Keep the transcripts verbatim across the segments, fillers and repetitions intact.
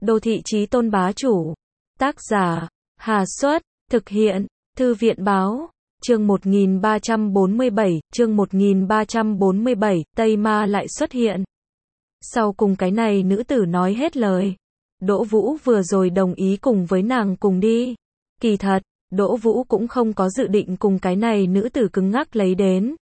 Đô thị chí tôn bá chủ. Tác giả, Hà Xuất, thực hiện, Thư viện báo. Chương một nghìn ba trăm bốn mươi bảy, chương một nghìn ba trăm bốn mươi bảy, Tây Ma lại xuất hiện. Sau cùng cái này nữ tử nói hết lời. Đỗ Vũ vừa rồi đồng ý cùng với nàng cùng đi. Kỳ thật, Đỗ Vũ cũng không có dự định cùng cái này nữ tử cứng ngắc lấy đến.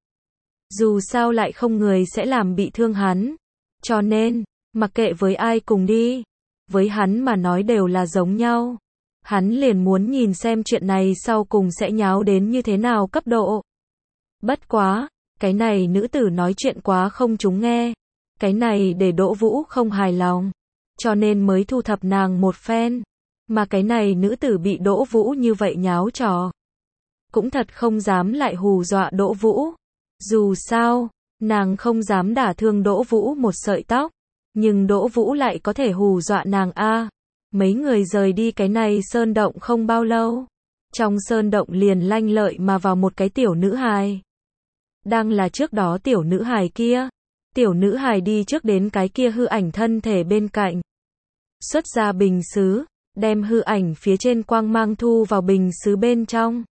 Dù sao lại không người sẽ làm bị thương hắn. Cho nên, mặc kệ với ai cùng đi, với hắn mà nói đều là giống nhau. Hắn liền muốn nhìn xem chuyện này sau cùng sẽ nháo đến như thế nào cấp độ. Bất quá, cái này nữ tử nói chuyện quá không chúng nghe. Cái này để Đỗ Vũ không hài lòng. Cho nên mới thu thập nàng một phen. Mà cái này nữ tử bị Đỗ Vũ như vậy nháo trò. Cũng thật không dám lại hù dọa Đỗ Vũ. Dù sao, nàng không dám đả thương Đỗ Vũ một sợi tóc. Nhưng Đỗ Vũ lại có thể hù dọa nàng a. Mấy người rời đi cái này sơn động không bao lâu. Trong sơn động liền lanh lợi mà vào một cái tiểu nữ hài. Đang là trước đó tiểu nữ hài kia. Tiểu nữ hài đi trước đến cái kia hư ảnh thân thể bên cạnh. Xuất ra bình sứ, đem hư ảnh phía trên quang mang thu vào bình sứ bên trong.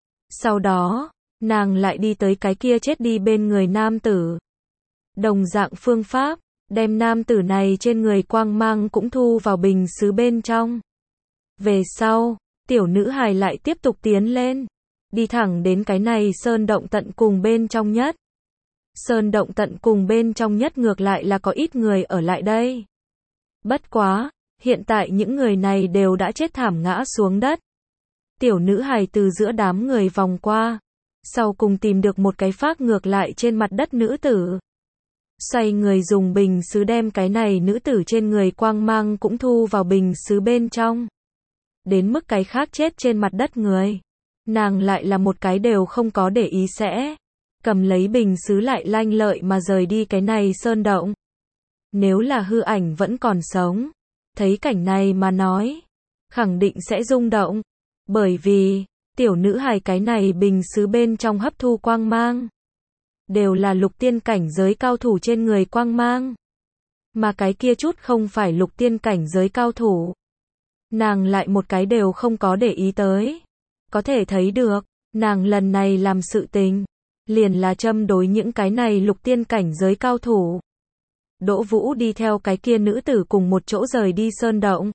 Sau đó, nàng lại đi tới cái kia chết đi bên người nam tử. Đồng dạng phương pháp, đem nam tử này trên người quang mang cũng thu vào bình sứ bên trong. Về sau, tiểu nữ hài lại tiếp tục tiến lên. Đi thẳng đến cái này sơn động tận cùng bên trong nhất. Sơn động tận cùng bên trong nhất ngược lại là có ít người ở lại đây. Bất quá, hiện tại những người này đều đã chết thảm ngã xuống đất. Tiểu nữ hài từ giữa đám người vòng qua. Sau cùng tìm được một cái phác ngược lại trên mặt đất nữ tử. Xoay người dùng bình sứ đem cái này nữ tử trên người quang mang cũng thu vào bình sứ bên trong. Đến mức cái khác chết trên mặt đất người. Nàng lại là một cái đều không có để ý sẽ. Cầm lấy bình sứ lại lanh lợi mà rời đi cái này sơn động. Nếu là hư ảnh vẫn còn sống. Thấy cảnh này mà nói. Khẳng định sẽ rung động. Bởi vì, tiểu nữ hài cái này bình sứ bên trong hấp thu quang mang. Đều là lục tiên cảnh giới cao thủ trên người quang mang. Mà cái kia chút không phải lục tiên cảnh giới cao thủ. Nàng lại một cái đều không có để ý tới. Có thể thấy được, nàng lần này làm sự tình. Liền là châm đối những cái này lục tiên cảnh giới cao thủ. Đỗ Vũ đi theo cái kia nữ tử cùng một chỗ rời đi sơn động.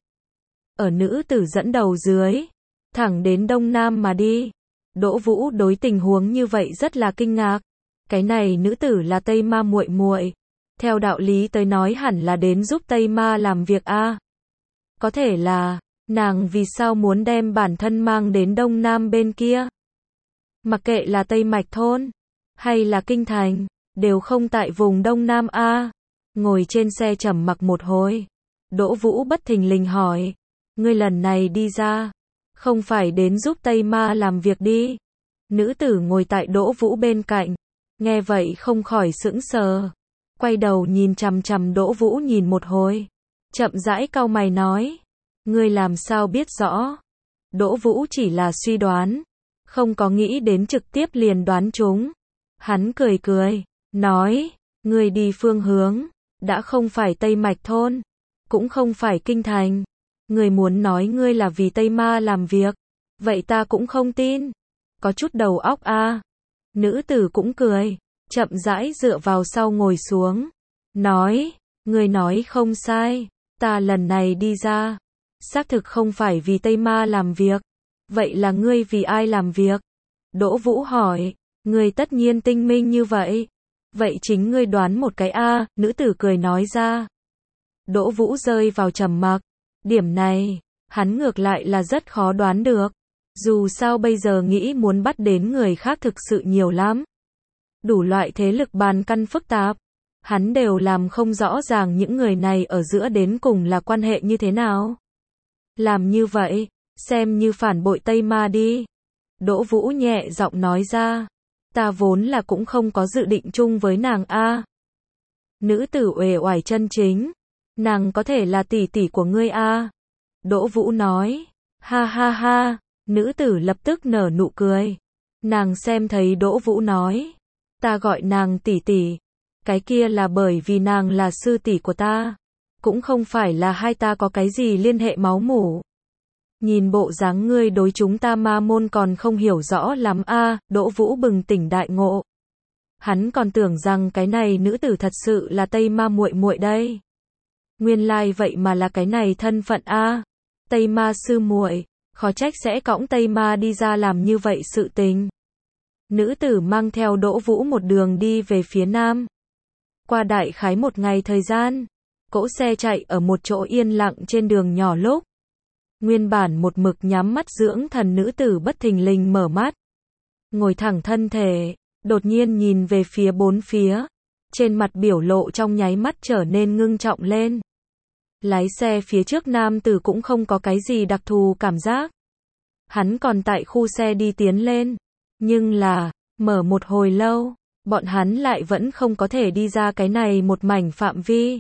Ở nữ tử dẫn đầu dưới. Thẳng đến đông nam mà đi. Đỗ Vũ đối tình huống như vậy rất là kinh ngạc. Cái này nữ tử là Tây Ma muội muội. Theo đạo lý tới nói hẳn là đến giúp Tây Ma làm việc a. Có thể là, nàng vì sao muốn đem bản thân mang đến đông nam bên kia? Mặc kệ là Tây Mạch thôn, hay là kinh thành, đều không tại vùng đông nam a. Ngồi trên xe trầm mặc một hồi. Đỗ Vũ bất thình lình hỏi. Ngươi lần này đi ra, không phải đến giúp Tây Ma làm việc đi. Nữ tử ngồi tại Đỗ Vũ bên cạnh. Nghe vậy không khỏi sững sờ. Quay đầu nhìn chằm chằm Đỗ Vũ nhìn một hồi. Chậm rãi cau mày nói. Ngươi làm sao biết rõ? Đỗ Vũ chỉ là suy đoán. Không có nghĩ đến trực tiếp liền đoán chúng. Hắn cười cười. Nói. Ngươi đi phương hướng. Đã không phải Tây Mạch thôn. Cũng không phải kinh thành. Ngươi muốn nói ngươi là vì Tây Ma làm việc. Vậy ta cũng không tin. Có chút đầu óc a. Nữ tử cũng cười, chậm rãi dựa vào sau ngồi xuống, nói, ngươi nói không sai, ta lần này đi ra, xác thực không phải vì Tây Ma làm việc, vậy là ngươi vì ai làm việc? Đỗ Vũ hỏi, ngươi tất nhiên tinh minh như vậy, vậy chính ngươi đoán một cái a, nữ tử cười nói ra. Đỗ Vũ rơi vào trầm mặc, điểm này, hắn ngược lại là rất khó đoán được. Dù sao bây giờ nghĩ muốn bắt đến người khác thực sự nhiều lắm. Đủ loại thế lực bàn căn phức tạp. Hắn đều làm không rõ ràng những người này ở giữa đến cùng là quan hệ như thế nào. Làm như vậy, xem như phản bội Tây Ma đi. Đỗ Vũ nhẹ giọng nói ra. Ta vốn là cũng không có dự định chung với nàng a. Nữ tử uể oải chân chính. Nàng có thể là tỷ tỷ của ngươi a. Đỗ Vũ nói. Ha ha ha. Nữ tử lập tức nở nụ cười. Nàng xem thấy Đỗ Vũ nói. Ta gọi nàng tỷ tỷ. Cái kia là bởi vì nàng là sư tỷ của ta. cũng không phải là hai ta có cái gì liên hệ máu mủ. Nhìn bộ dáng ngươi đối chúng ta ma môn còn không hiểu rõ lắm a. Đỗ Vũ bừng tỉnh đại ngộ. Hắn còn tưởng rằng cái này nữ tử thật sự là Tây Ma muội muội đây. Nguyên lai like vậy mà là cái này thân phận a. Tây Ma sư muội, khó trách sẽ cõng Tây Ma đi ra làm như vậy sự tình. Nữ tử mang theo Đỗ Vũ một đường đi về phía nam. Qua đại khái một ngày thời gian, cỗ xe chạy ở một chỗ yên lặng trên đường nhỏ lúc. Nguyên bản một mực nhắm mắt dưỡng thần nữ tử bất thình lình mở mắt. Ngồi thẳng thân thể, đột nhiên nhìn về phía bốn phía. Trên mặt biểu lộ trong nháy mắt trở nên ngưng trọng lên. Lái xe phía trước nam tử cũng không có cái gì đặc thù cảm giác. Hắn còn tại khu xe đi tiến lên. Nhưng là, mở một hồi lâu, bọn hắn lại vẫn không có thể đi ra cái này một mảnh phạm vi.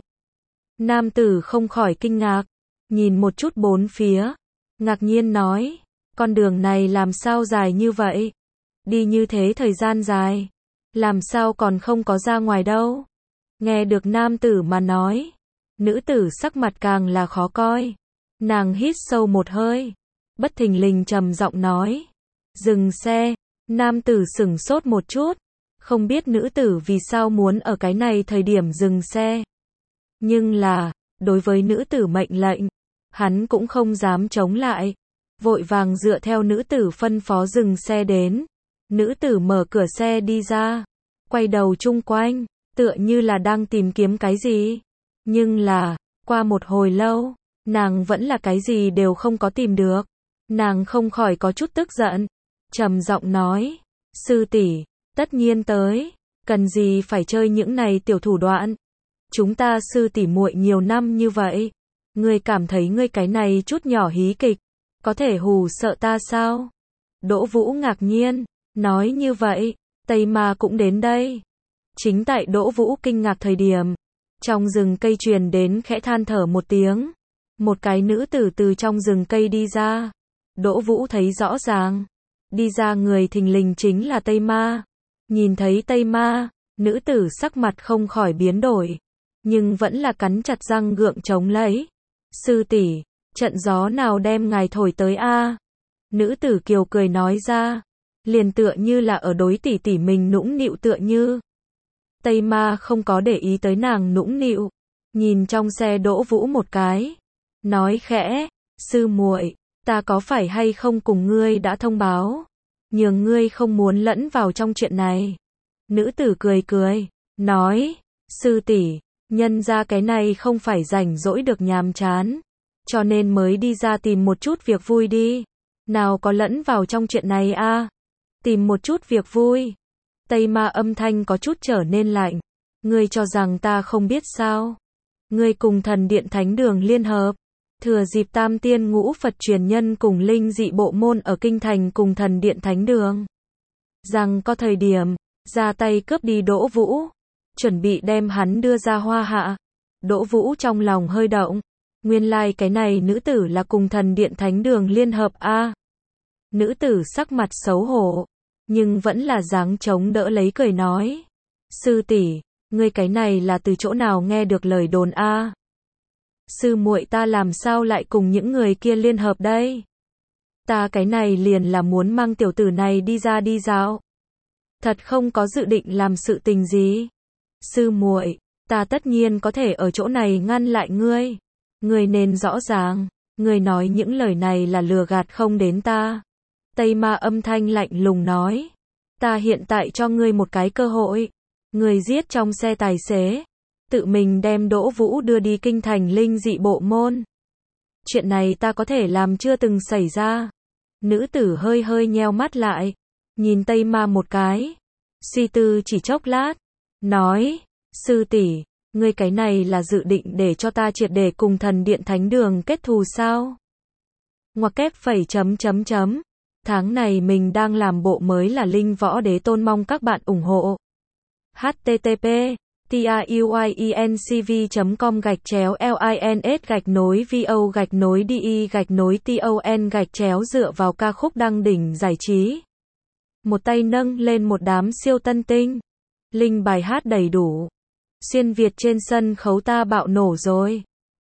Nam tử không khỏi kinh ngạc, nhìn một chút bốn phía, ngạc nhiên nói, con đường này làm sao dài như vậy? Đi như thế thời gian dài, làm sao còn không có ra ngoài đâu? Nghe được nam tử mà nói, nữ tử sắc mặt càng là khó coi. Nàng hít sâu một hơi, bất thình lình trầm giọng nói, dừng xe. Nam tử sửng sốt một chút, không biết nữ tử vì sao muốn ở cái này thời điểm dừng xe. Nhưng là, đối với nữ tử mệnh lệnh, hắn cũng không dám chống lại, vội vàng dựa theo nữ tử phân phó dừng xe đến. Nữ tử mở cửa xe đi ra, quay đầu chung quanh, tựa như là đang tìm kiếm cái gì. Nhưng là, qua một hồi lâu, nàng vẫn là cái gì đều không có tìm được. Nàng không khỏi có chút tức giận, trầm giọng nói, sư tỷ, tất nhiên tới, cần gì phải chơi những này tiểu thủ đoạn. Chúng ta sư tỷ muội nhiều năm như vậy, ngươi cảm thấy ngươi cái này chút nhỏ hí kịch, có thể hù sợ ta sao? Đỗ Vũ ngạc nhiên, nói như vậy, Tây Ma cũng đến đây. Chính tại Đỗ Vũ kinh ngạc thời điểm, trong rừng cây truyền đến khẽ than thở một tiếng. Một cái nữ tử từ trong rừng cây đi ra. Đỗ Vũ thấy rõ ràng, đi ra người thình lình chính là Tây Ma. Nhìn thấy Tây Ma, nữ tử sắc mặt không khỏi biến đổi, nhưng vẫn là cắn chặt răng gượng chống lấy. Sư tỷ, trận gió nào đem ngài thổi tới a? Nữ tử kiều cười nói ra, liền tựa như là ở đối tỷ tỷ mình nũng nịu tựa như. Tây Ma không có để ý tới nàng nũng nịu, nhìn trong xe Đỗ Vũ một cái, nói khẽ, sư muội, ta có phải hay không cùng ngươi đã thông báo, nhường ngươi không muốn lẫn vào trong chuyện này. Nữ tử cười cười, nói, sư tỷ, nhân ra cái này không phải rảnh rỗi được nhàm chán, cho nên mới đi ra tìm một chút việc vui đi. Nào có lẫn vào trong chuyện này a? Tìm một chút việc vui. Tây Ma âm thanh có chút trở nên lạnh. Ngươi cho rằng ta không biết sao? Ngươi cùng thần điện thánh đường liên hợp, thừa dịp tam tiên ngũ Phật truyền nhân cùng linh dị bộ môn ở kinh thành cùng thần điện thánh đường. Rằng có thời điểm, ra tay cướp đi Đỗ Vũ, chuẩn bị đem hắn đưa ra hoa hạ. Đỗ Vũ trong lòng hơi động. Nguyên lai like cái này nữ tử là cùng thần điện thánh đường liên hợp a. Nữ tử sắc mặt xấu hổ, nhưng vẫn là dáng chống đỡ lấy cười nói. Sư tỷ, ngươi cái này là từ chỗ nào nghe được lời đồn a? Sư muội ta làm sao lại cùng những người kia liên hợp đây? Ta cái này liền là muốn mang tiểu tử này đi ra đi dạo. Thật không có dự định làm sự tình gì. Sư muội, ta tất nhiên có thể ở chỗ này ngăn lại ngươi. Ngươi nên rõ ràng, ngươi nói những lời này là lừa gạt không đến ta. Tây Ma âm thanh lạnh lùng nói, ta hiện tại cho ngươi một cái cơ hội. Ngươi giết trong xe tài xế, tự mình đem Đỗ Vũ đưa đi kinh thành linh dị bộ môn. Chuyện này ta có thể làm chưa từng xảy ra. Nữ tử hơi hơi nheo mắt lại, nhìn Tây Ma một cái, suy tư chỉ chốc lát, nói, sư tỷ, ngươi cái này là dự định để cho ta triệt để cùng thần điện thánh đường kết thù sao? Ngoặc kép phẩy chấm chấm chấm. Tháng này mình đang làm bộ mới là Linh Võ Đế Tôn, mong các bạn ủng hộ. H T T P truyencv chấm com gạch chéo lins gạch nối vo gạch nối de gạch nối ton gạch chéo dựa vào ca khúc đăng đỉnh giải trí. Một tay nâng lên một đám siêu tân tinh. Linh bài hát đầy đủ. Xuyên Việt trên sân khấu ta bạo nổ rồi.